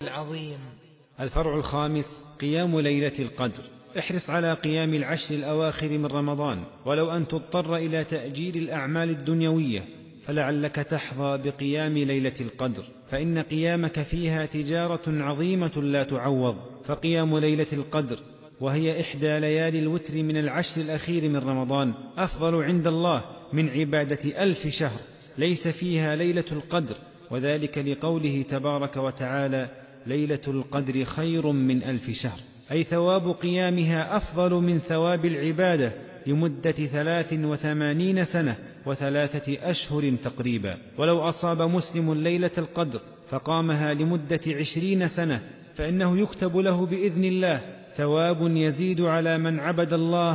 العظيم. الفرع الخامس: قيام ليلة القدر. احرص على قيام العشر الأواخر من رمضان، ولو أن تضطر إلى تأجيل الأعمال الدنيوية فلعلك تحظى بقيام ليلة القدر، فإن قيامك فيها تجارة عظيمة لا تعوض. فقيام ليلة القدر، وهي إحدى ليالي الوتر من العشر الأخير من رمضان، أفضل عند الله من عبادة 1000 شهر ليس فيها ليلة القدر، وذلك لقوله تبارك وتعالى: ليلة القدر خير من 1000 شهر، أي ثواب قيامها أفضل من ثواب العبادة لمدة 83 سنة و3 أشهر تقريبا. ولو أصاب مسلم ليلة القدر فقامها لمدة 20 سنة فإنه يكتب له بإذن الله ثواب يزيد على من عبد الله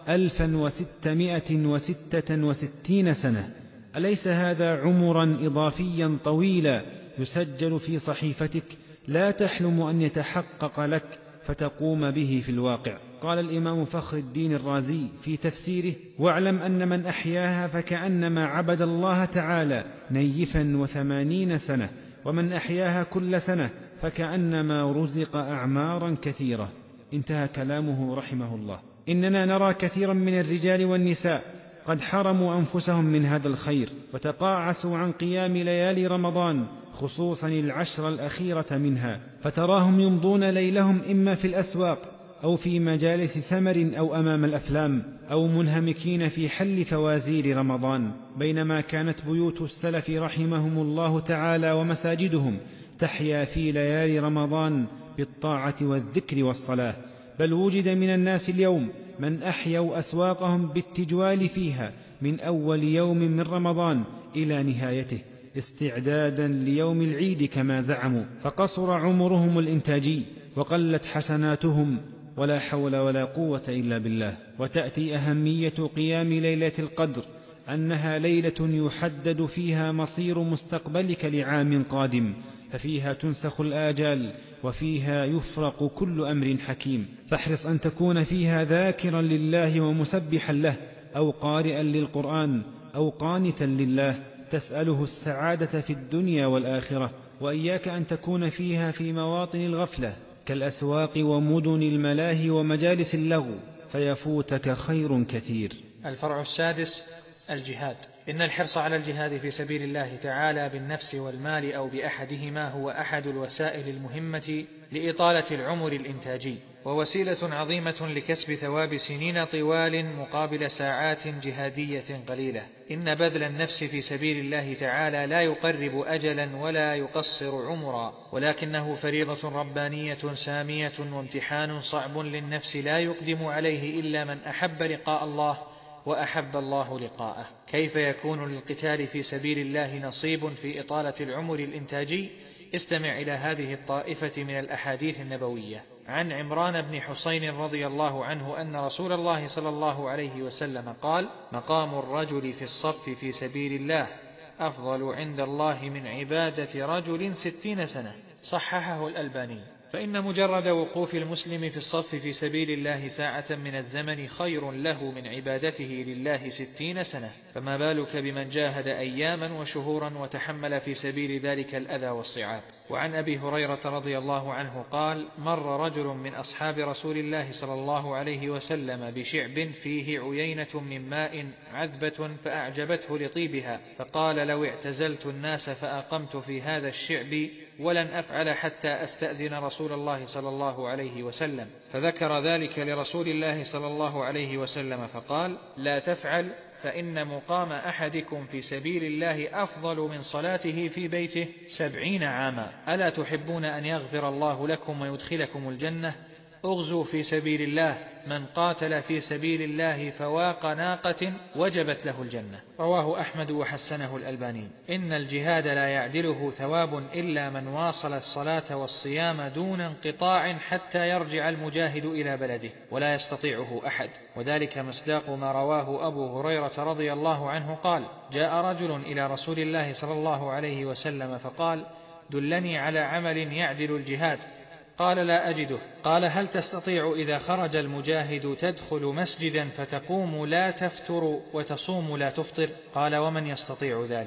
1666 سنة. أليس هذا عمرا إضافيا طويلا يسجل في صحيفتك لا تحلم أن يتحقق لك فتقوم به في الواقع؟ قال الإمام فخر الدين الرازي في تفسيره: واعلم أن من أحياها فكأنما عبد الله تعالى نيفا 80 سنة، ومن أحياها كل سنة فكأنما رزق أعمارا كثيرة. انتهى كلامه رحمه الله. إننا نرى كثيرا من الرجال والنساء قد حرموا أنفسهم من هذا الخير وتقاعسوا عن قيام ليالي رمضان، خصوصا العشر الأخيرة منها، فتراهم يمضون ليلهم إما في الأسواق أو في مجالس سمر أو أمام الأفلام أو منهمكين في حل فوازير رمضان، بينما كانت بيوت السلف رحمهم الله تعالى ومساجدهم تحيا في ليالي رمضان بالطاعة والذكر والصلاة. بل وجد من الناس اليوم من أحيوا أسواقهم بالتجوال فيها من أول يوم من رمضان إلى نهايته استعدادا ليوم العيد كما زعموا، فقصر عمرهم الإنتاجي وقلت حسناتهم، ولا حول ولا قوة إلا بالله. وتأتي أهمية قيام ليلة القدر أنها ليلة يحدد فيها مصير مستقبلك لعام قادم، ففيها تنسخ الآجال وفيها يفرق كل أمر حكيم، فاحرص أن تكون فيها ذاكرا لله ومسبحا له، أو قارئا للقرآن، أو قانتا لله تسأله السعادة في الدنيا والآخرة. وإياك أن تكون فيها في مواطن الغفلة كالأسواق ومدن الملاهي ومجالس اللغو فيفوتك خير كثير. الفرع السادس: الجهاد. إن الحرص على الجهاد في سبيل الله تعالى بالنفس والمال أو بأحدهما هو أحد الوسائل المهمة لإطالة العمر الإنتاجي، ووسيلة عظيمة لكسب ثواب سنين طوال مقابل ساعات جهادية قليلة. إن بذل النفس في سبيل الله تعالى لا يقرب أجلا ولا يقصر عمرا، ولكنه فريضة ربانية سامية وامتحان صعب للنفس لا يقدم عليه إلا من أحب لقاء الله وأحب الله لقاءه. كيف يكون للقتال في سبيل الله نصيب في إطالة العمر الإنتاجي؟ استمع إلى هذه الطائفة من الأحاديث النبوية. عن عمران بن حسين رضي الله عنه أن رسول الله صلى الله عليه وسلم قال: مقام الرجل في الصف في سبيل الله أفضل عند الله من عبادة رجل 60 سنة. صححه الألباني. فإن مجرد وقوف المسلم في الصف في سبيل الله ساعة من الزمن خير له من عبادته لله 60 سنة، فما بالك بمن جاهد أياما وشهورا وتحمل في سبيل ذلك الأذى والصعاب. وعن أبي هريرة رضي الله عنه قال: مر رجل من أصحاب رسول الله صلى الله عليه وسلم بشعب فيه عيينة من ماء عذبة فأعجبته لطيبها، فقال: لو اعتزلت الناس فأقمت في هذا الشعب ولن أفعل حتى أستأذن رسول الله صلى الله عليه وسلم. فذكر ذلك لرسول الله صلى الله عليه وسلم فقال: لا تفعل، فإن مقام أحدكم في سبيل الله أفضل من صلاته في بيته 70 عاما. ألا تحبون أن يغفر الله لكم ويدخلكم الجنة؟ اغزوا في سبيل الله، من قاتل في سبيل الله فواق ناقة وجبت له الجنة. رواه أحمد وحسنه الألباني. إن الجهاد لا يعدله ثواب إلا من واصل الصلاة والصيام دون انقطاع حتى يرجع المجاهد إلى بلده، ولا يستطيعه أحد، وذلك مصداق ما رواه أبو هريرة رضي الله عنه قال: جاء رجل إلى رسول الله صلى الله عليه وسلم فقال: دلني على عمل يعدل الجهاد. قال: لا أجده. قال: هل تستطيع إذا خرج المجاهد تدخل مسجدا فتقوم لا تفتر وتصوم لا تفطر؟ قال: ومن يستطيع ذلك؟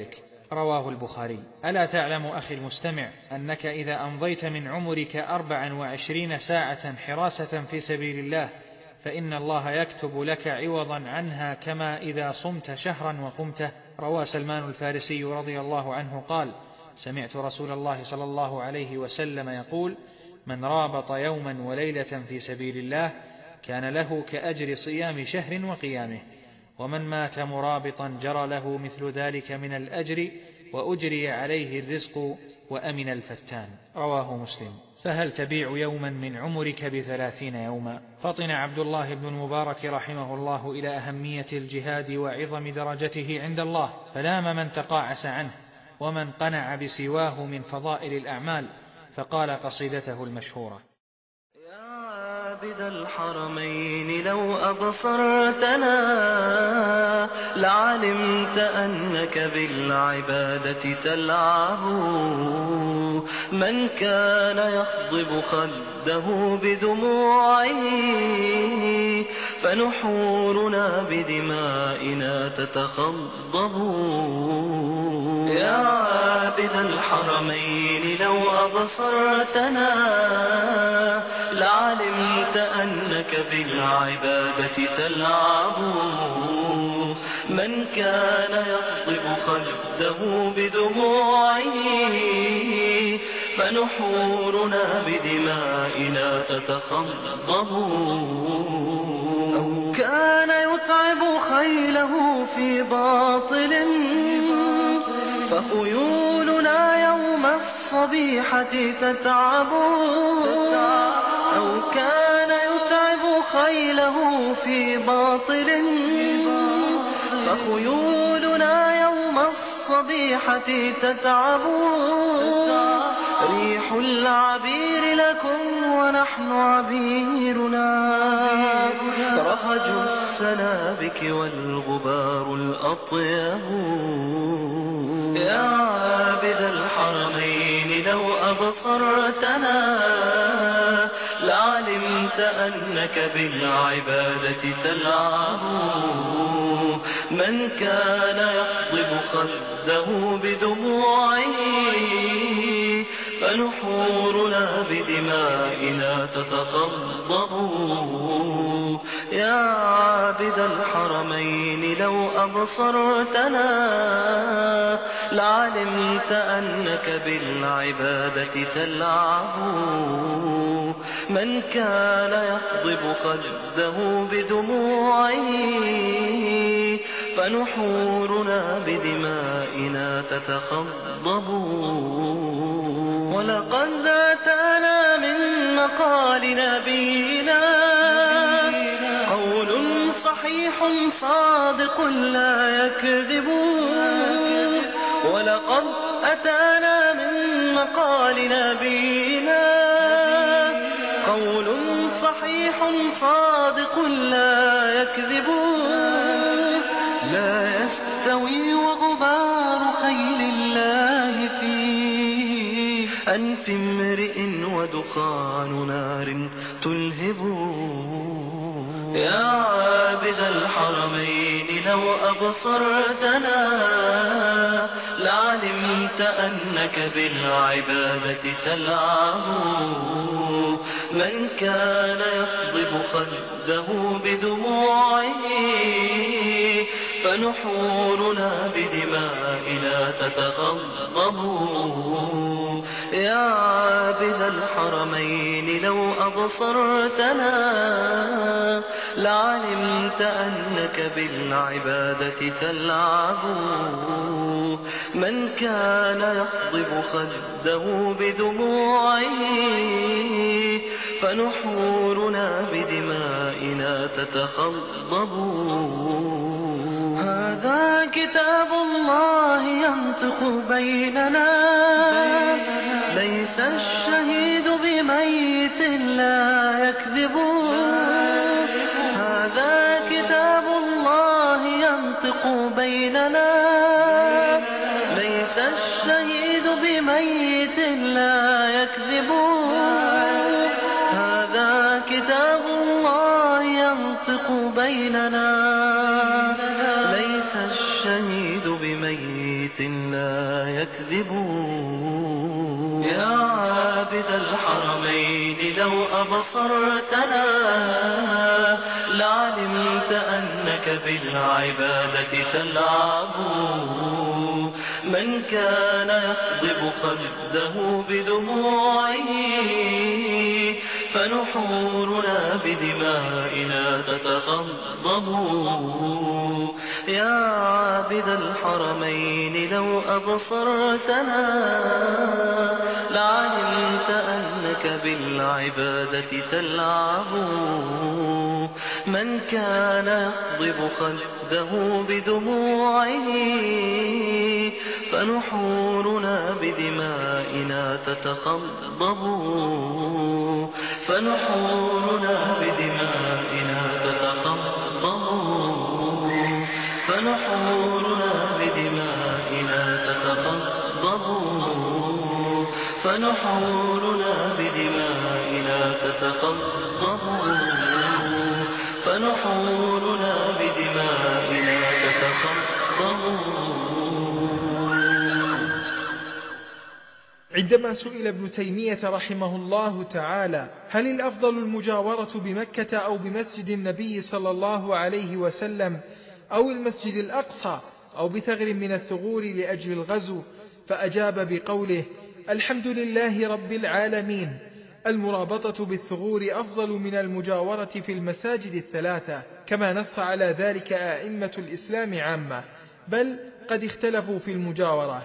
رواه البخاري. ألا تعلم أخي المستمع أنك إذا أمضيت من عمرك 24 ساعة حراسة في سبيل الله فإن الله يكتب لك عوضا عنها كما إذا صمت شهرا وقمته. روى سلمان الفارسي رضي الله عنه قال: سمعت رسول الله صلى الله عليه وسلم يقول: من رابط يوما وليلة في سبيل الله كان له كأجر صيام شهر وقيامه، ومن مات مرابطا جرى له مثل ذلك من الأجر وأجري عليه الرزق وأمن الفتان. رواه مسلم. فهل تبيع يوما من عمرك ب30 يوما؟ فطن عبد الله بن المبارك رحمه الله إلى أهمية الجهاد وعظم درجته عند الله، فلام من تقاعس عنه ومن قنع بسواه من فضائل الأعمال، فقال قصيدته المشهورة: عابد الحرمين لو أبصرتنا لعلمت أنك بالعبادة تلعب. من كان يخضب خده بدموعه فنحورنا بدمائنا تتخضب. يا عابد الحرمين لو أبصرتنا لعلمت أنك بالعبادة تلعب. من كان يخضب خده بدموعه فنحورنا بدمائنا تتخضب. أو كان يتعب خيله في باطل فخيولنا يوم الصبيحة تتعب. أو كان يتعب خيله في باطل فخيولنا يوم الصبيحة تتعب. ريح العبير لكم ونحن عبيرنا رهج السنابك والغبار الأطيب. يا عابد الحرمين لو أبصرتنا لعلمت أنك بالعبادة تلعب. من كان يخضب خده بدموعه فنحورنا بدمائنا تتخضب. يا عابد الحرمين لو أبصرتنا لعلمت أنك بالعبادة تلعب. من كان يخضب خده بدموعه فنحورنا بدمائنا تتخضب. ولقد أتانا من مقال نبينا قول صحيح صادق لا يكذب. ولقد أتانا من مقال نبينا قول صحيح صادق لا يكذب. لا يستوي وغبار خيل الله في أنف امرئ ودخان نار تلهب. يا عابد الحرمين لو أبصرتنا لعلمت أنك بالعبادة تلعب. من كان يخضب خده بدموعه فنحورنا بدمائنا تتخضب. يا عابد الحرمين لو أبصرتنا لعلمت أنك بالعبادة تلعب. من كان يخضب خده بدموعه فنحورنا بدمائنا تتخضب. هذا كتاب الله ينطق بيننا ليس الشهيد بميت لا يكذب. هذا كتاب الله ينطق بيننا ليس الشهيد بميت لا يكذب. هذا كتاب الله ينطق بيننا ليس الشهيد بميت بصدق لا يكذبون. يا عابد الحرمين لو أبصرتنا لعلمت أنك بالعبادة تلعب. من كان يخضب خده بدموعه فنحورنا بدمائنا تتخضب. يا عابد الحرمين لو أبصرتنا لعلمت أنك بالعبادة تلعب. من كان يخضب خده بدموعه فنحورنا بدمائنا تتخضب. فنحورنا بدمائنا تتخضب. فنحورنا بدمائنا تتخضب. فنحورنا بدمائنا تتخضب. فنحورنا بدمائنا تتخضب. عندما سئل ابن تيمية رحمه الله تعالى هل الأفضل المجاورة بمكة أو بمسجد النبي صلى الله عليه وسلم أو المسجد الأقصى أو بثغر من الثغور لأجل الغزو، فأجاب بقوله: الحمد لله رب العالمين، المرابطة بالثغور أفضل من المجاورة في المساجد الثلاثة، كما نص على ذلك أئمة الإسلام عامة، بل قد اختلفوا في المجاورة،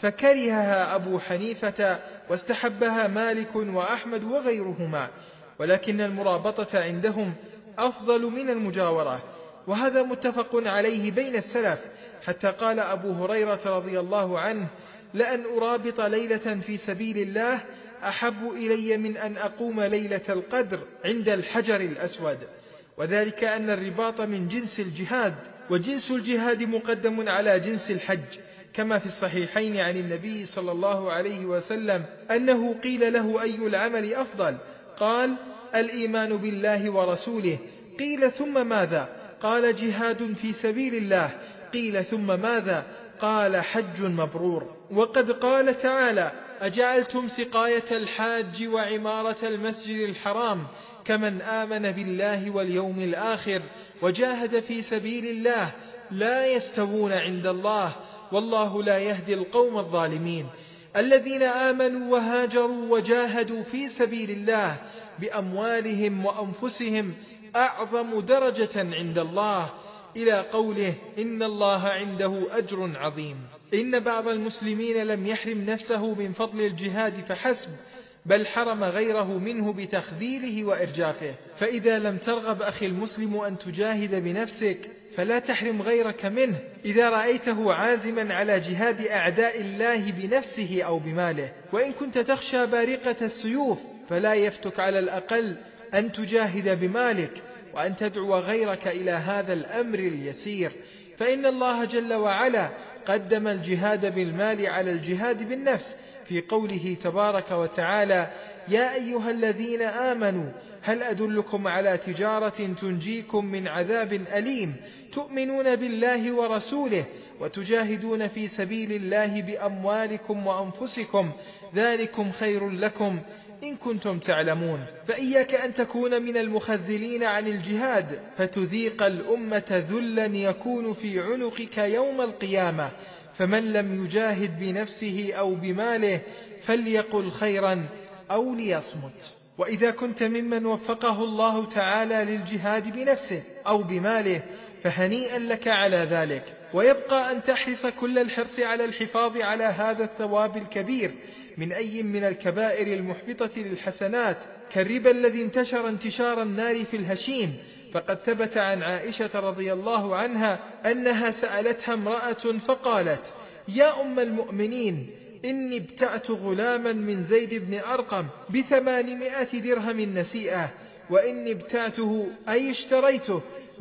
فكرهها أبو حنيفة واستحبها مالك وأحمد وغيرهما، ولكن المرابطة عندهم أفضل من المجاورة، وهذا متفق عليه بين السلف، حتى قال أبو هريرة رضي الله عنه: لأن أرابط ليلة في سبيل الله أحب إلي من أن أقوم ليلة القدر عند الحجر الأسود. وذلك أن الرباط من جنس الجهاد، وجنس الجهاد مقدم على جنس الحج، كما في الصحيحين عن النبي صلى الله عليه وسلم أنه قيل له: أي العمل أفضل؟ قال: الإيمان بالله ورسوله. قيل: ثم ماذا؟ قال: جهاد في سبيل الله. قيل: ثم ماذا؟ قال: حج مبرور. وقد قال تعالى: أجعلتم سقاية الحاج وعمارة المسجد الحرام كمن آمن بالله واليوم الآخر وجاهد في سبيل الله لا يستوون عند الله والله لا يهدي القوم الظالمين. الذين آمنوا وهاجروا وجاهدوا في سبيل الله بأموالهم وأنفسهم أعظم درجة عند الله، إلى قوله: إن الله عنده أجر عظيم. إن بعض المسلمين لم يحرم نفسه من فضل الجهاد فحسب، بل حرم غيره منه بتخذيله وإرجافه. فإذا لم ترغب أخي المسلم أن تجاهد بنفسك فلا تحرم غيرك منه. إذا رأيته عازما على جهاد أعداء الله بنفسه أو بماله، وإن كنت تخشى بارقة السيوف فلا يفتك على الأقل أن تجاهد بمالك، وأن تدعو غيرك إلى هذا الأمر اليسير، فإن الله جل وعلا قدم الجهاد بالمال على الجهاد بالنفس في قوله تبارك وتعالى: يا أيها الذين آمنوا هل أدلكم على تجارة تنجيكم من عذاب أليم تؤمنون بالله ورسوله وتجاهدون في سبيل الله بأموالكم وأنفسكم ذلكم خير لكم إن كنتم تعلمون. فإياك أن تكون من المخذلين عن الجهاد فتذيق الأمة ذلا يكون في عنقك يوم القيامة. فمن لم يجاهد بنفسه أو بماله فليقل خيرا أو ليصمت. وإذا كنت ممن وفقه الله تعالى للجهاد بنفسه أو بماله فهنيئا لك على ذلك، ويبقى أن تحرص كل الحرص على الحفاظ على هذا الثواب الكبير من أي من الكبائر المحبطة للحسنات، كالربا الذي انتشر انتشار النار في الهشيم. فقد ثبت عن عائشة رضي الله عنها أنها سألتها امرأة فقالت: يا أم المؤمنين، إني ابتعت غلاما من زيد بن أرقم ب800 درهم نسيئة، وإني ابتعته أي اشتريته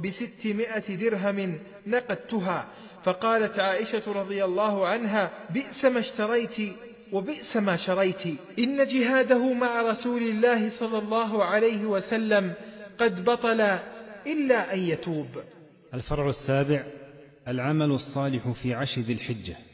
ب600 درهم نقدتها. فقالت عائشة رضي الله عنها: بئس ما اشتريت وبئس ما شريت، إن جهاده مع رسول الله صلى الله عليه وسلم قد بطل إلا أن يتوب. الفرع السابع: العمل الصالح في 10 ذي الحجة.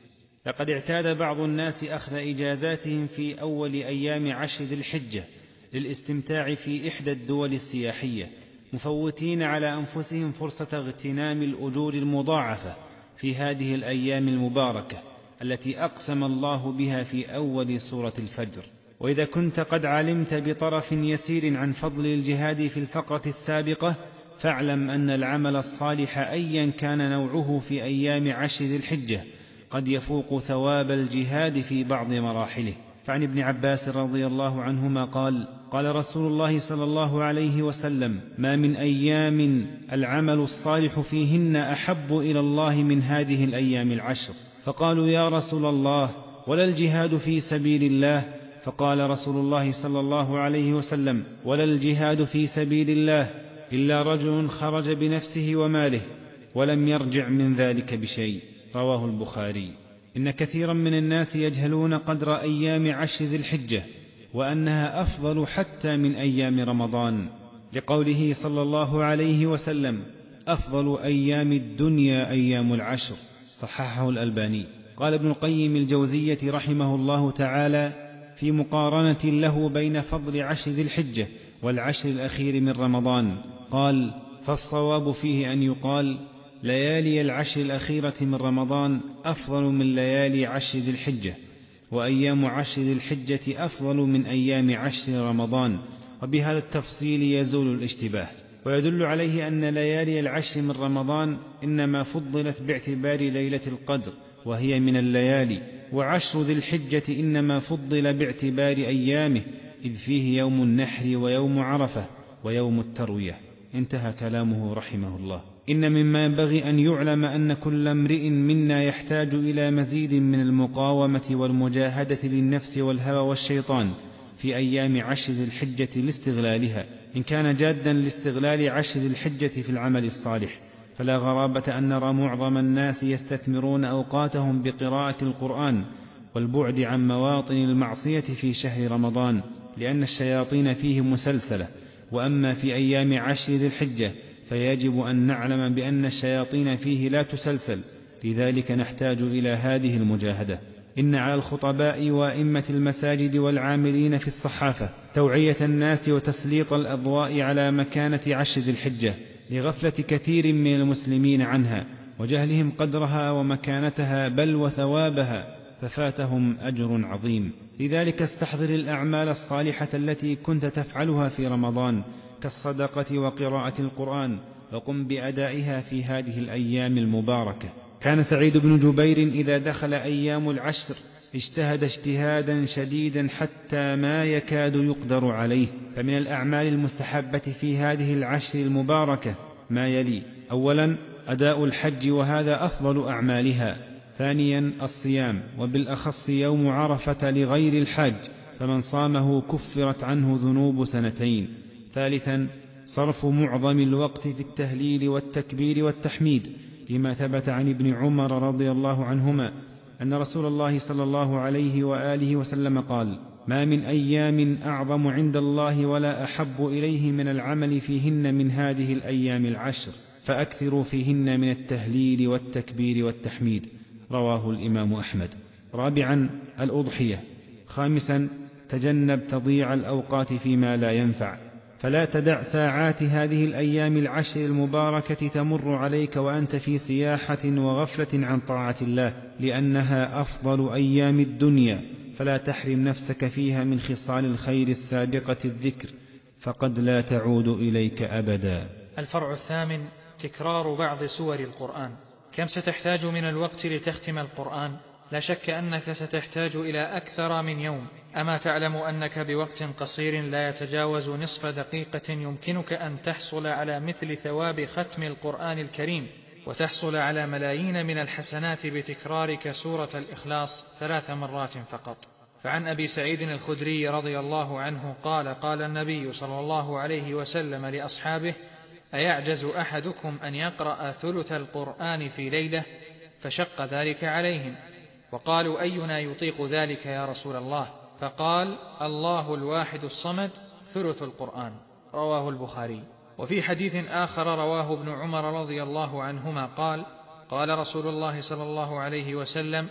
لقد اعتاد بعض الناس أخذ إجازاتهم في أول أيام عشر ذي الحجة للاستمتاع في إحدى الدول السياحية، مفوتين على أنفسهم فرصة اغتنام الأجور المضاعفة في هذه الأيام المباركة التي أقسم الله بها في أول سورة الفجر. وإذا كنت قد علمت بطرف يسير عن فضل الجهاد في الفقرة السابقة، فاعلم أن العمل الصالح أيا كان نوعه في أيام عشر ذي الحجة قد يفوق ثواب الجهاد في بعض مراحله. فعن ابن عباس رضي الله عنهما قال: قال رسول الله صلى الله عليه وسلم: ما من أيام العمل الصالح فيهن أحب إلى الله من هذه الأيام العشر. فقالوا: يا رسول الله، ولا الجهاد في سبيل الله؟ فقال رسول الله صلى الله عليه وسلم: ولا الجهاد في سبيل الله إلا رجل خرج بنفسه وماله ولم يرجع من ذلك بشيء. رواه البخاري. إن كثيرا من الناس يجهلون قدر أيام عشر ذي الحجة، وأنها أفضل حتى من أيام رمضان، لقوله صلى الله عليه وسلم: أفضل أيام الدنيا أيام العشر. صححه الألباني. قال ابن القيم الجوزية رحمه الله تعالى في مقارنة له بين فضل عشر ذي الحجة والعشر الأخير من رمضان، قال: فالصواب فيه أن يقال: ليالي العشر الأخيرة من رمضان أفضل من ليالي عشر ذي الحجة، وأيام عشر ذي الحجة أفضل من أيام عشر رمضان. وبهذا التفصيل يزول الاشتباه. ويدل عليه أن ليالي العشر من رمضان إنما فضلت باعتبار ليلة القدر وهي من الليالي، وعشر ذي الحجة إنما فضل باعتبار أيامه، إذ فيه يوم النحر ويوم عرفة ويوم التروية. انتهى كلامه رحمه الله. إن مما ينبغي أن يعلم أن كل امرئ منا يحتاج إلى مزيد من المقاومة والمجاهدة للنفس والهوى والشيطان في أيام عشر ذي الحجة لاستغلالها، إن كان جادا لاستغلال عشر ذي الحجة في العمل الصالح. فلا غرابة أن نرى معظم الناس يستثمرون أوقاتهم بقراءة القرآن والبعد عن مواطن المعصية في شهر رمضان، لأن الشياطين فيه مسلسلة. وأما في أيام عشر ذي الحجة فيجب أن نعلم بأن الشياطين فيه لا تسلسل، لذلك نحتاج إلى هذه المجاهدة. إن على الخطباء وأئمة المساجد والعاملين في الصحافة توعية الناس وتسليط الأضواء على مكانة عشر ذي الحجة لغفلة كثير من المسلمين عنها وجهلهم قدرها ومكانتها بل وثوابها، ففاتهم أجر عظيم. لذلك استحضر الأعمال الصالحة التي كنت تفعلها في رمضان كالصدقة وقراءة القرآن، وقم بأدائها في هذه الأيام المباركة. كان سعيد بن جبير إذا دخل أيام العشر اجتهد اجتهادا شديدا حتى ما يكاد يقدر عليه. فمن الأعمال المستحبة في هذه العشر المباركة ما يلي: أولا أداء الحج، وهذا أفضل أعمالها. ثانيا الصيام، وبالأخص يوم عرفة لغير الحاج، فمن صامه كفرت عنه ذنوب سنتين. ثالثا صرف معظم الوقت في التهليل والتكبير والتحميد، لما ثبت عن ابن عمر رضي الله عنهما أن رسول الله صلى الله عليه وآله وسلم قال: ما من أيام أعظم عند الله ولا أحب إليه من العمل فيهن من هذه الأيام العشر، فأكثروا فيهن من التهليل والتكبير والتحميد. رواه الإمام أحمد. رابعا الأضحية. خامسا تجنب تضييع الأوقات فيما لا ينفع، فلا تدع ساعات هذه الأيام العشر المباركة تمر عليك وأنت في سياحة وغفلة عن طاعة الله، لأنها أفضل أيام الدنيا، فلا تحرم نفسك فيها من خصال الخير السابقة الذكر، فقد لا تعود إليك أبدا. الفرع الثامن تكرار بعض سور القرآن. كم ستحتاج من الوقت لتختم القرآن؟ لا شك أنك ستحتاج إلى أكثر من يوم. أما تعلم أنك بوقت قصير لا يتجاوز نصف دقيقة يمكنك أن تحصل على مثل ثواب ختم القرآن الكريم، وتحصل على ملايين من الحسنات بتكرارك سورة الإخلاص 3 مرات فقط. فعن أبي سعيد الخدري رضي الله عنه قال: قال النبي صلى الله عليه وسلم لأصحابه: أيعجز أحدكم أن يقرأ ثلث القرآن في ليلة؟ فشق ذلك عليهم، وقالوا: أينا يطيق ذلك يا رسول الله؟ فقال: الله الواحد الصمد ثلث القرآن. رواه البخاري. وفي حديث آخر رواه ابن عمر رضي الله عنهما قال: قال رسول الله صلى الله عليه وسلم: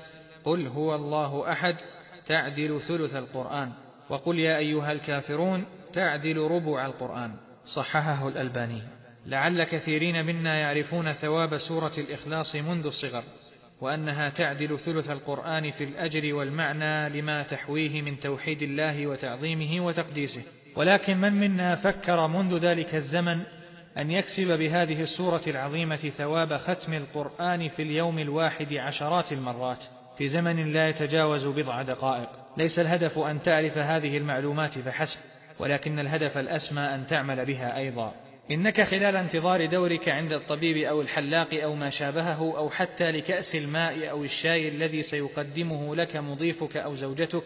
قل هو الله أحد تعدل ثلث القرآن، وقل يا أيها الكافرون تعدل ربع القرآن. صححه الألباني. لعل كثيرين منا يعرفون ثواب سورة الإخلاص منذ الصغر، وأنها تعدل ثلث القرآن في الأجر والمعنى لما تحويه من توحيد الله وتعظيمه وتقديسه، ولكن من منا فكر منذ ذلك الزمن أن يكسب بهذه السورة العظيمة ثواب ختم القرآن في اليوم الواحد عشرات المرات في زمن لا يتجاوز بضع دقائق؟ ليس الهدف أن تعرف هذه المعلومات فحسب، ولكن الهدف الأسمى أن تعمل بها أيضا. إنك خلال انتظار دورك عند الطبيب أو الحلاق أو ما شابهه، أو حتى لكأس الماء أو الشاي الذي سيقدمه لك مضيفك أو زوجتك،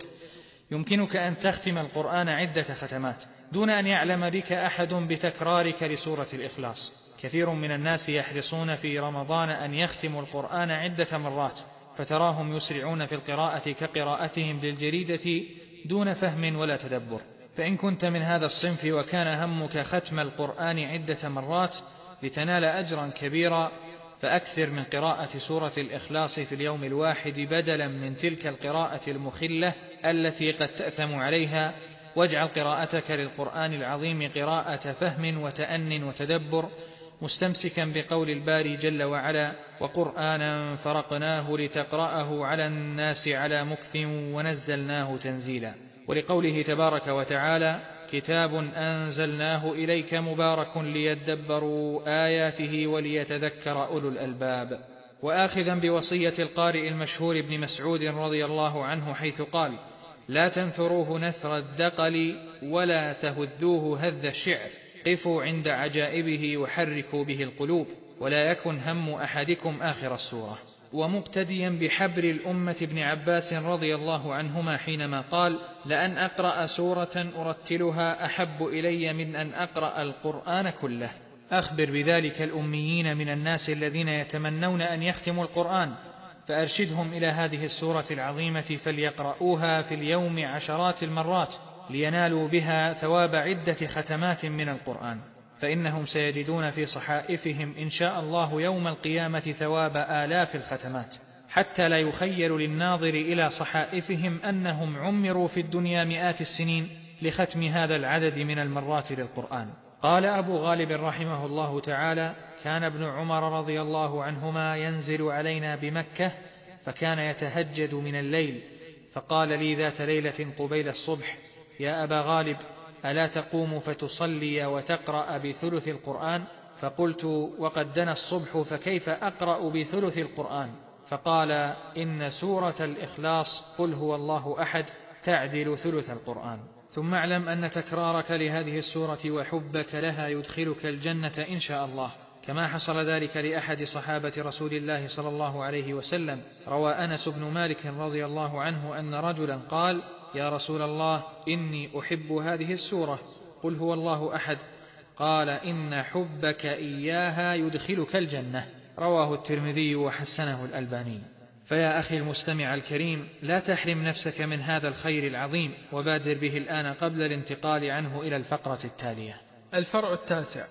يمكنك أن تختم القرآن عدة ختمات دون أن يعلم بك أحد بتكرارك لسورة الإخلاص. كثير من الناس يحرصون في رمضان أن يختموا القرآن عدة مرات، فتراهم يسرعون في القراءة كقراءتهم للجريدة دون فهم ولا تدبر. فإن كنت من هذا الصنف وكان همك ختم القرآن عدة مرات لتنال أجرا كبيرا، فأكثر من قراءة سورة الإخلاص في اليوم الواحد بدلا من تلك القراءة المخلة التي قد تأثم عليها، واجعل قراءتك للقرآن العظيم قراءة فهم وتأن وتدبر، مستمسكا بقول الباري جل وعلا: وقرآنا فرقناه لتقرأه على الناس على مكث ونزلناه تنزيلا. ولقوله تبارك وتعالى: كتاب أنزلناه إليك مبارك ليدبروا آياته وليتذكر أولو الألباب. وآخذا بوصية القارئ المشهور ابن مسعود رضي الله عنه حيث قال: لا تنثروه نثر الدقل ولا تهذوه هذ الشعر، قفوا عند عجائبه وحركوا به القلوب، ولا يكن هم أحدكم آخر السورة. ومقتديا بحبر الأمة ابن عباس رضي الله عنهما حينما قال: لأن أقرأ سورة أرتلها أحب إلي من أن أقرأ القرآن كله. أخبر بذلك الأميين من الناس الذين يتمنون أن يختموا القرآن، فأرشدهم إلى هذه السورة العظيمة فليقرؤوها في اليوم عشرات المرات لينالوا بها ثواب عدة ختمات من القرآن، فإنهم سيجدون في صحائفهم إن شاء الله يوم القيامة ثواب آلاف الختمات، حتى لا يخيل للناظر إلى صحائفهم أنهم عمروا في الدنيا مئات السنين لختم هذا العدد من المرات للقرآن. قال أبو غالب رحمه الله تعالى: كان ابن عمر رضي الله عنهما ينزل علينا بمكة فكان يتهجد من الليل، فقال لي ذات ليلة قبيل الصبح: يا أبا غالب، ألا تقوم فتصلي وتقرأ بثلث القرآن؟ فقلت: وقد دنا الصبح فكيف أقرأ بثلث القرآن؟ فقال: إن سورة الإخلاص قل هو الله أحد تعدل ثلث القرآن. ثم اعلم أن تكرارك لهذه السورة وحبك لها يدخلك الجنة إن شاء الله، كما حصل ذلك لأحد صحابة رسول الله صلى الله عليه وسلم. روى أنس بن مالك رضي الله عنه أن رجلا قال: يا رسول الله، إني أحب هذه السورة قل هو الله أحد. قال: إن حبك إياها يدخلك الجنة. رواه الترمذي وحسنه الألباني. فيا أخي المستمع الكريم، لا تحرم نفسك من هذا الخير العظيم، وبادر به الآن قبل الانتقال عنه إلى الفقرة التالية. الفرع التاسع: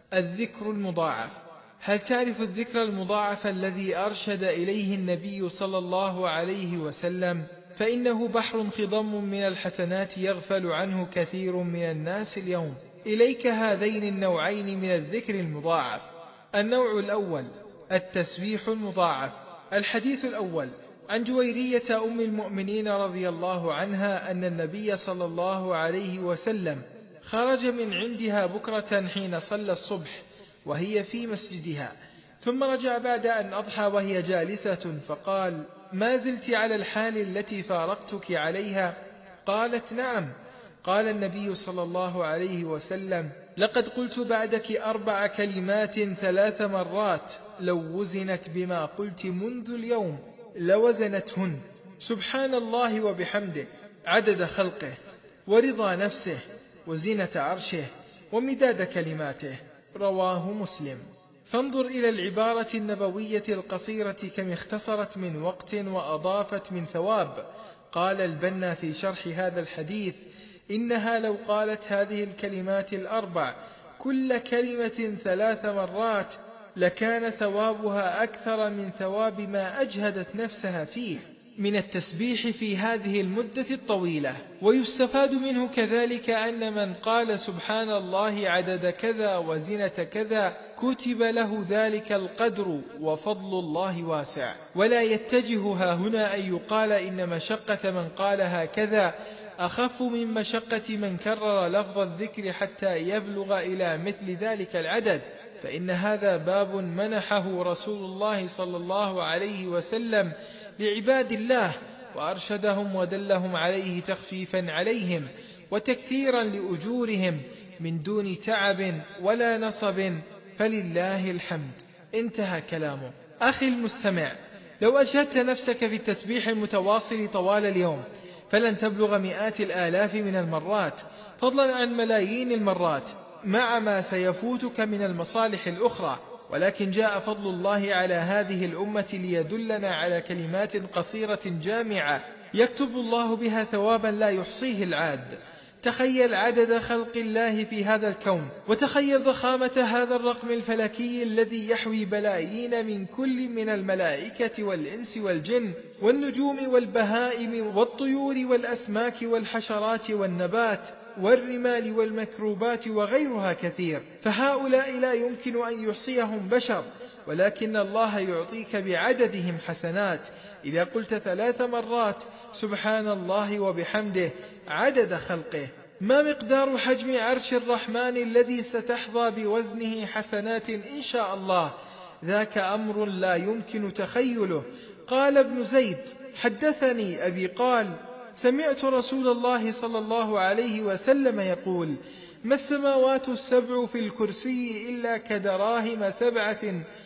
الذكر المضاعف. هل تعرف الذكر المضاعف الذي أرشد إليه النبي صلى الله عليه وسلم؟ فإنه بحر خضم من الحسنات يغفل عنه كثير من الناس اليوم. إليك هذين النوعين من الذكر المضاعف. النوع الأول: التسبيح المضاعف. الحديث الأول عن جويرية أم المؤمنين رضي الله عنها أن النبي صلى الله عليه وسلم خرج من عندها بكرة حين صلى الصبح وهي في مسجدها، ثم رجع بعد أن أضحى وهي جالسة، فقال: ما زلت على الحال التي فارقتك عليها؟ قالت: نعم. قال النبي صلى الله عليه وسلم: لقد قلت بعدك 4 كلمات 3 مرات، لو وزنت بما قلت منذ اليوم لوزنتهن: سبحان الله وبحمده، عدد خلقه، ورضا نفسه، وزنة عرشه، ومداد كلماته. رواه مسلم. فانظر إلى العبارة النبوية القصيرة كم اختصرت من وقت وأضافت من ثواب. قال البنا في شرح هذا الحديث: إنها لو قالت هذه الكلمات 4 كل كلمة 3 مرات لكان ثوابها أكثر من ثواب ما أجهدت نفسها فيه. من التسبيح في هذه المدة الطويلة. ويستفاد منه كذلك أن من قال سبحان الله عدد كذا وزنة كذا كتب له ذلك القدر وفضل الله واسع. ولا يتجه هنا أن يقال إن مشقة من قال هكذا أخف من مشقة من كرر لفظ الذكر حتى يبلغ إلى مثل ذلك العدد، فإن هذا باب منحه رسول الله صلى الله عليه وسلم لعباد الله، وأرشدهم ودلهم عليه تخفيفا عليهم وتكثيرا لأجورهم من دون تعب ولا نصب، فلله الحمد. انتهى كلامه. أخي المستمع، لو أجهدت نفسك في التسبيح المتواصل طوال اليوم فلن تبلغ مئات الآلاف من المرات، فضلا عن ملايين المرات، مع ما سيفوتك من المصالح الأخرى. ولكن جاء فضل الله على هذه الأمة ليدلنا على كلمات قصيرة جامعة يكتب الله بها ثوابا لا يحصيه العاد. تخيل عدد خلق الله في هذا الكون، وتخيل ضخامة هذا الرقم الفلكي الذي يحوي بلايين من كل من الملائكة والإنس والجن والنجوم والبهائم والطيور والأسماك والحشرات والنبات والرمال والمكروبات وغيرها كثير، فهؤلاء لا يمكن أن يحصيهم بشر، ولكن الله يعطيك بعددهم حسنات. إذا قلت 3 مرات سبحان الله وبحمده عدد خلقه، ما مقدار حجم عرش الرحمن الذي ستحظى بوزنه حسنات إن شاء الله؟ ذاك أمر لا يمكن تخيله. قال ابن زيد: حدثني أبي قال: سمعت رسول الله صلى الله عليه وسلم يقول: ما السماوات السبع في الكرسي إلا كدراهم 7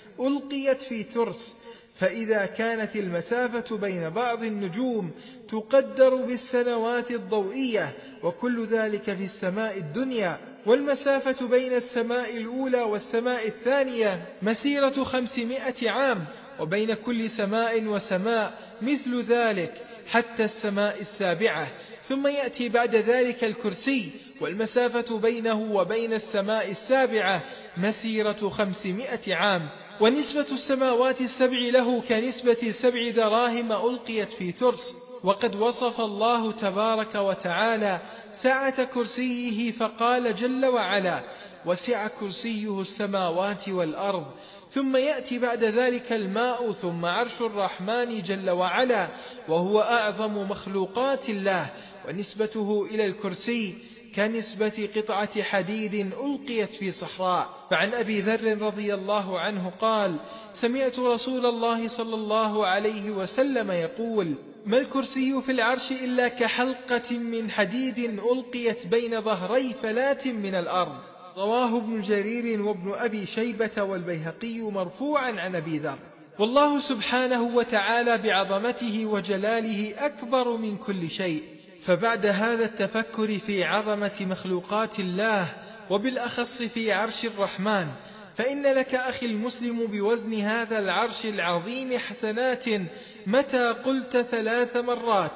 ألقيت في ترس، فإذا كانت المسافة بين بعض النجوم تقدر بالسنوات الضوئية، وكل ذلك في السماء الدنيا، والمسافة بين السماء الأولى والسماء الثانية مسيرة 500 عام، وبين كل سماء وسماء مثل ذلك حتى السماء السابعة، ثم يأتي بعد ذلك الكرسي، والمسافة بينه وبين السماء السابعة مسيرة 500 عام، ونسبة السماوات السبع له كنسبة 7 دراهم ألقيت في ترس. وقد وصف الله تبارك وتعالى سعة كرسيه فقال جل وعلا: وسع كرسيه السماوات والأرض. ثم يأتي بعد ذلك الماء، ثم عرش الرحمن جل وعلا، وهو أعظم مخلوقات الله، ونسبته إلى الكرسي كنسبة قطعة حديد ألقيت في صحراء. فعن أبي ذر رضي الله عنه قال: سمعت رسول الله صلى الله عليه وسلم يقول: ما الكرسي في العرش إلا كحلقة من حديد ألقيت بين ظهري فلاة من الأرض. رواه ابن جرير وابن أبي شيبة والبيهقي مرفوعا عن أبي ذر. والله سبحانه وتعالى بعظمته وجلاله أكبر من كل شيء. فبعد هذا التفكر في عظمة مخلوقات الله، وبالأخص في عرش الرحمن، فإن لك أخي المسلم بوزن هذا العرش العظيم حسنات متى قلت 3 مرات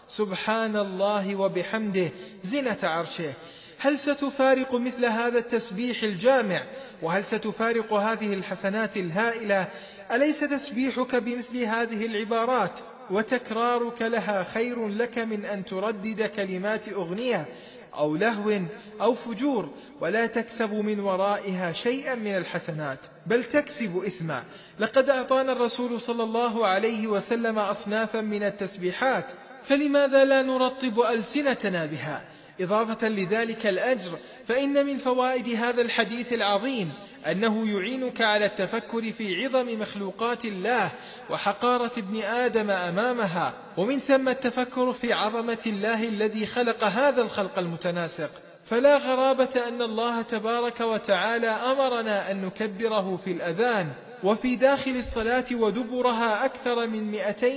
سبحان الله وبحمده زنة عرشه. هل ستفارق مثل هذا التسبيح الجامع؟ وهل ستفارق هذه الحسنات الهائلة؟ أليس تسبيحك بمثل هذه العبارات وتكرارك لها خير لك من أن تردد كلمات أغنية أو لهو أو فجور ولا تكسب من ورائها شيئا من الحسنات، بل تكسب إثما؟ لقد أعطانا الرسول صلى الله عليه وسلم أصنافا من التسبيحات، فلماذا لا نرطب ألسنتنا بها؟ إضافة لذلك الأجر، فإن من فوائد هذا الحديث العظيم أنه يعينك على التفكر في عظم مخلوقات الله وحقارة ابن آدم أمامها، ومن ثم التفكر في عظمة الله الذي خلق هذا الخلق المتناسق. فلا غرابة أن الله تبارك وتعالى أمرنا أن نكبره في الأذان وفي داخل الصلاة ودبرها أكثر من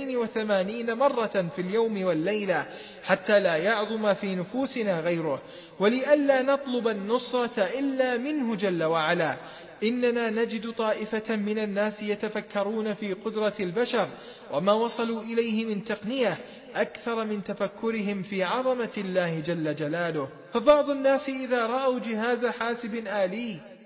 280 مرة في اليوم والليلة، حتى لا يعظم في نفوسنا غيره، ولئلا نطلب النصرة إلا منه جل وعلا. إننا نجد طائفة من الناس يتفكرون في قدرة البشر وما وصلوا إليه من تقنية أكثر من تفكرهم في عظمة الله جل جلاله. فبعض الناس إذا رأوا جهاز حاسب آلي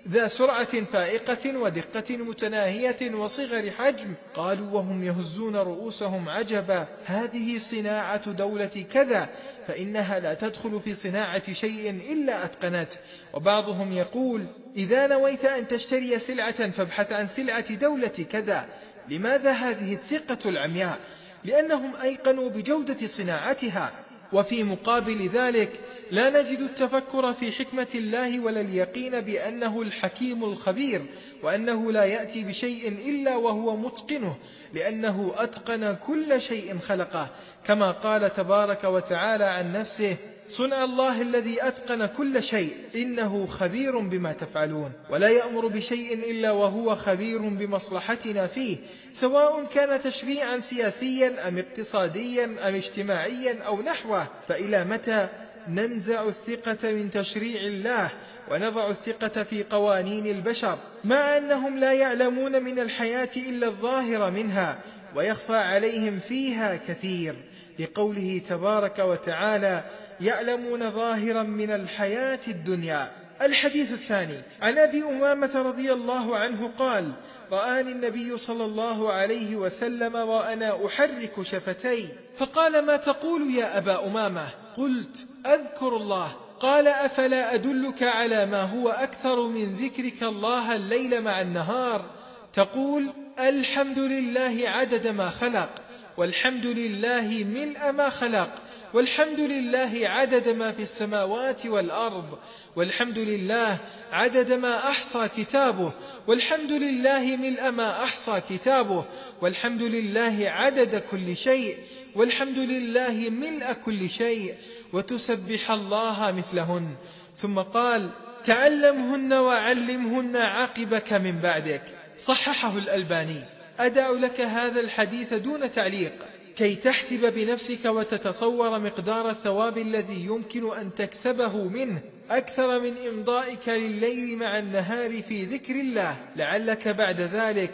ذا سرعة فائقة ودقة متناهية وصغر حجم. قالوا وهم يهزون رؤوسهم عجبا، هذه صناعة دولة كذا، فإنها لا تدخل في صناعة شيء إلا أتقنته. وبعضهم يقول إذا نويت أن تشتري سلعة فابحث عن سلعة دولة كذا. لماذا هذه الثقة العمياء؟ لأنهم أيقنوا بجودة صناعتها. وفي مقابل ذلك لا نجد التفكر في حكمة الله ولا اليقين بأنه الحكيم الخبير، وأنه لا يأتي بشيء إلا وهو متقنه، لأنه أتقن كل شيء خلقه، كما قال تبارك وتعالى عن نفسه: صنع الله الذي أتقن كل شيء إنه خبير بما تفعلون. ولا يأمر بشيء إلا وهو خبير بمصلحتنا فيه، سواء كان تشريعا سياسيا أم اقتصاديا أم اجتماعيا أو نحوه. فإلى متى ننزع الثقة من تشريع الله ونضع الثقة في قوانين البشر، مع أنهم لا يعلمون من الحياة إلا الظاهر منها، ويخفى عليهم فيها كثير، لقوله تبارك وتعالى: يعلمون ظاهرا من الحياة الدنيا. الحديث الثاني عن أبي أمامة رضي الله عنه قال: رآني النبي صلى الله عليه وسلم وأنا أحرك شفتي، فقال: ما تقول يا أبا أمامة؟ قلت: أذكر الله. قال: أفلا أدلك على ما هو أكثر من ذكرك الله الليل مع النهار؟ تقول: الحمد لله عدد ما خلق، والحمد لله ملء ما خلق، والحمد لله عدد ما في السماوات والأرض، والحمد لله عدد ما أحصى كتابه، والحمد لله ملء ما أحصى كتابه، والحمد لله عدد كل شيء، والحمد لله ملء كل شيء، وتسبح الله مثلهن. ثم قال: تعلمهن وعلمهن عقبك من بعدك. صححه الألباني. أدع لك هذا الحديث دون تعليق كي تحسب بنفسك وتتصور مقدار الثواب الذي يمكن أن تكسبه منه أكثر من إمضائك لليل مع النهار في ذكر الله، لعلك بعد ذلك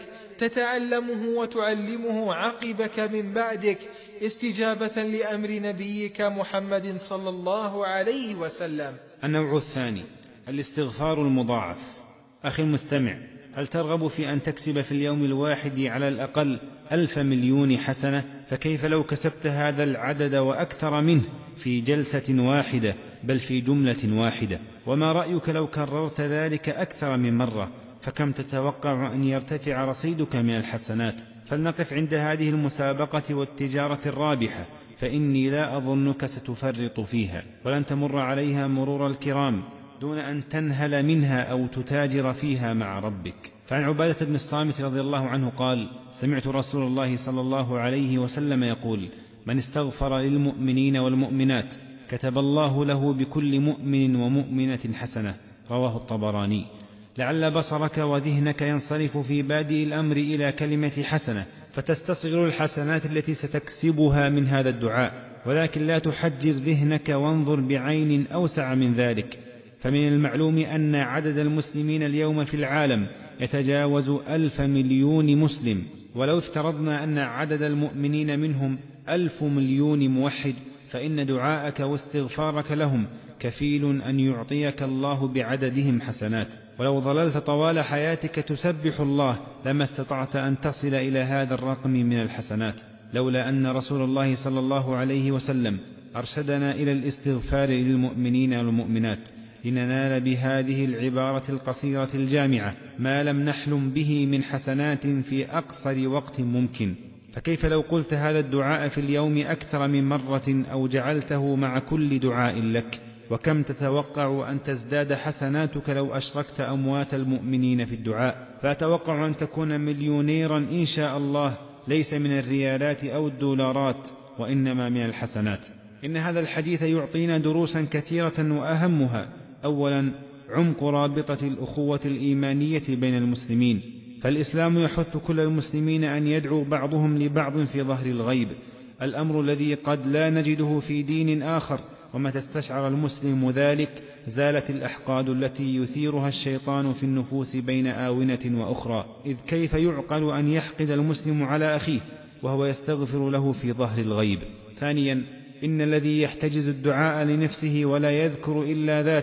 تتعلمه وتعلمه عقبك من بعدك، استجابة لأمر نبيك محمد صلى الله عليه وسلم. النوع الثاني الاستغفار المضاعف. أخي المستمع، هل ترغب في أن تكسب في اليوم الواحد على الأقل 1,000,000,000 حسنة؟ فكيف لو كسبت هذا العدد وأكثر منه في جلسة واحدة، بل في جملة واحدة؟ وما رأيك لو كررت ذلك أكثر من مرة؟ فكم تتوقع أن يرتفع رصيدك من الحسنات؟ فلنقف عند هذه المسابقة والتجارة الرابحة، فإني لا أظنك ستفرط فيها، ولن تمر عليها مرور الكرام دون أن تنهل منها أو تتاجر فيها مع ربك. فعن عبادة بن الصامت رضي الله عنه قال: سمعت رسول الله صلى الله عليه وسلم يقول: من استغفر للمؤمنين والمؤمنات كتب الله له بكل مؤمن ومؤمنة حسنة. رواه الطبراني. لعل بصرك وذهنك ينصرف في بادئ الأمر إلى كلمة حسنة، فتستصغر الحسنات التي ستكسبها من هذا الدعاء، ولكن لا تحجر ذهنك وانظر بعين أوسع من ذلك. فمن المعلوم أن عدد المسلمين اليوم في العالم يتجاوز 1,000,000,000 مسلم، ولو افترضنا أن عدد المؤمنين منهم 1,000,000,000 موحد، فإن دعاءك واستغفارك لهم كفيل أن يعطيك الله بعددهم حسنات. ولو ظللت طوال حياتك تسبح الله لما استطعت أن تصل إلى هذا الرقم من الحسنات، لولا أن رسول الله صلى الله عليه وسلم أرشدنا إلى الاستغفار للمؤمنين والمؤمنات، لننال بهذه العبارة القصيرة الجامعة ما لم نحلم به من حسنات في أقصر وقت ممكن. فكيف لو قلت هذا الدعاء في اليوم أكثر من مرة، أو جعلته مع كل دعاء لك؟ وكم تتوقع أن تزداد حسناتك لو أشركت أموات المؤمنين في الدعاء؟ فأتوقع أن تكون مليونيرا إن شاء الله، ليس من الريالات أو الدولارات، وإنما من الحسنات. إن هذا الحديث يعطينا دروسا كثيرة، وأهمها: أولا، عمق رابطة الأخوة الإيمانية بين المسلمين، فالإسلام يحث كل المسلمين أن يدعو بعضهم لبعض في ظهر الغيب، الأمر الذي قد لا نجده في دين آخر. ومتى استشعر المسلم ذلك زالت الأحقاد التي يثيرها الشيطان في النفوس بين آونة وأخرى، إذ كيف يعقل أن يحقد المسلم على أخيه وهو يستغفر له في ظهر الغيب؟ ثانيا، إن الذي يحتجز الدعاء لنفسه ولا يذكر إلا ذاته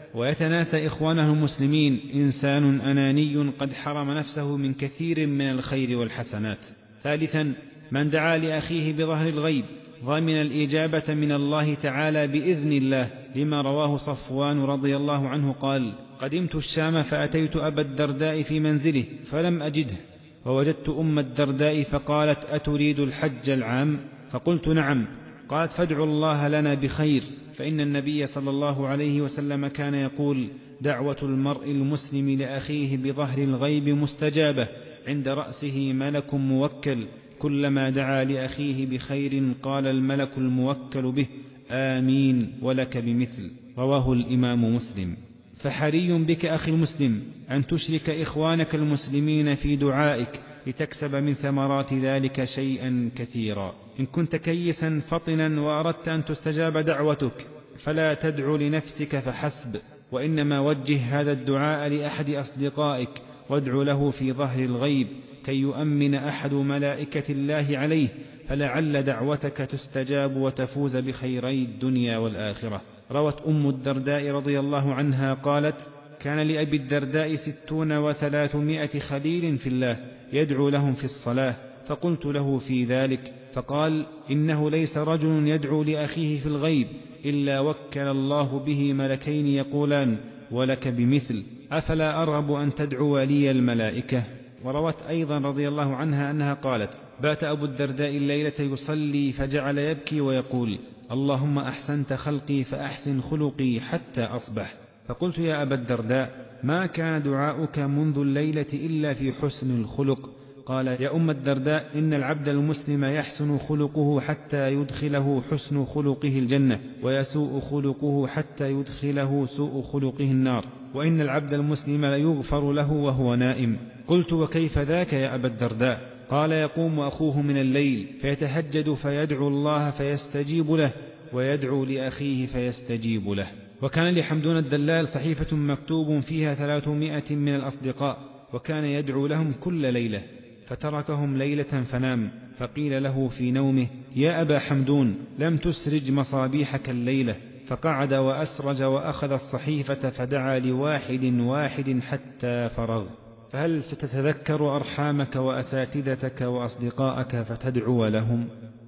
ويتناسى إخوانه المسلمين إنسان أناني قد حرم نفسه من كثير من الخير والحسنات. ثالثا، من دعا لأخيه بظهر الغيب ضمن الإجابة من الله تعالى بإذن الله، لما رواه صفوان رضي الله عنه قال: قدمت الشام فأتيت أبا الدرداء في منزله فلم أجده، ووجدت أم الدرداء فقالت: أتريد الحج العام؟ فقلت: نعم. قالت: فادعوا الله لنا بخير، فإن النبي صلى الله عليه وسلم كان يقول: دعوة المرء المسلم لأخيه بظهر الغيب مستجابة، عند رأسه ملك موكل، كلما دعا لأخيه بخير قال الملك الموكل به: آمين ولك بمثل. رواه الإمام مسلم. فحري بك أخي المسلم أن تشرك إخوانك المسلمين في دعائك لتكسب من ثمرات ذلك شيئا كثيرا. إن كنت كيسا فطنا وأردت أن تستجاب دعوتك فلا تدع لنفسك فحسب، وإنما وجه هذا الدعاء لأحد أصدقائك وادع له في ظهر الغيب كي يؤمن أحد ملائكة الله عليه، فلعل دعوتك تستجاب وتفوز بخيري الدنيا والآخرة. روت أم الدرداء رضي الله عنها قالت: كان لأبي الدرداء 60 و300 خليل في الله يدعو لهم في الصلاة، فقلت له في ذلك فقال: إنه ليس رجل يدعو لأخيه في الغيب إلا وكل الله به ملكين يقولان: ولك بمثل، أفلا أرغب أن تدعو لي الملائكة؟ وروت أيضا رضي الله عنها أنها قالت: بات أبو الدرداء الليلة يصلي فجعل يبكي ويقول: اللهم أحسنت خلقي فأحسن خلقي حتى أصبح. فقلت: يا أبا الدرداء، ما كان دعاؤك منذ الليلة إلا في حسن الخلق؟ قال: يا أم الدرداء، إن العبد المسلم يحسن خلقه حتى يدخله حسن خلقه الجنة، ويسوء خلقه حتى يدخله سوء خلقه النار، وإن العبد المسلم ليغفر له وهو نائم. قلت: وكيف ذاك يا أبا الدرداء؟ قال: يقوم أخوه من الليل فيتهجد فيدعو الله فيستجيب له، ويدعو لأخيه فيستجيب له. وكان لحمدون الدلال صحيفة مكتوب فيها 300 من الأصدقاء، وكان يدعو لهم كل ليلة، فتركهم ليلة فنام، فقيل له في نومه: يا أبا حمدون، لم تسرج مصابيحك الليلة؟ فقعد وأسرج وأخذ الصحيفة فدعا لواحد واحد حتى فرغ. فهل ستتذكر أرحامك وأساتذتك وأصدقائك فتدعو لهم؟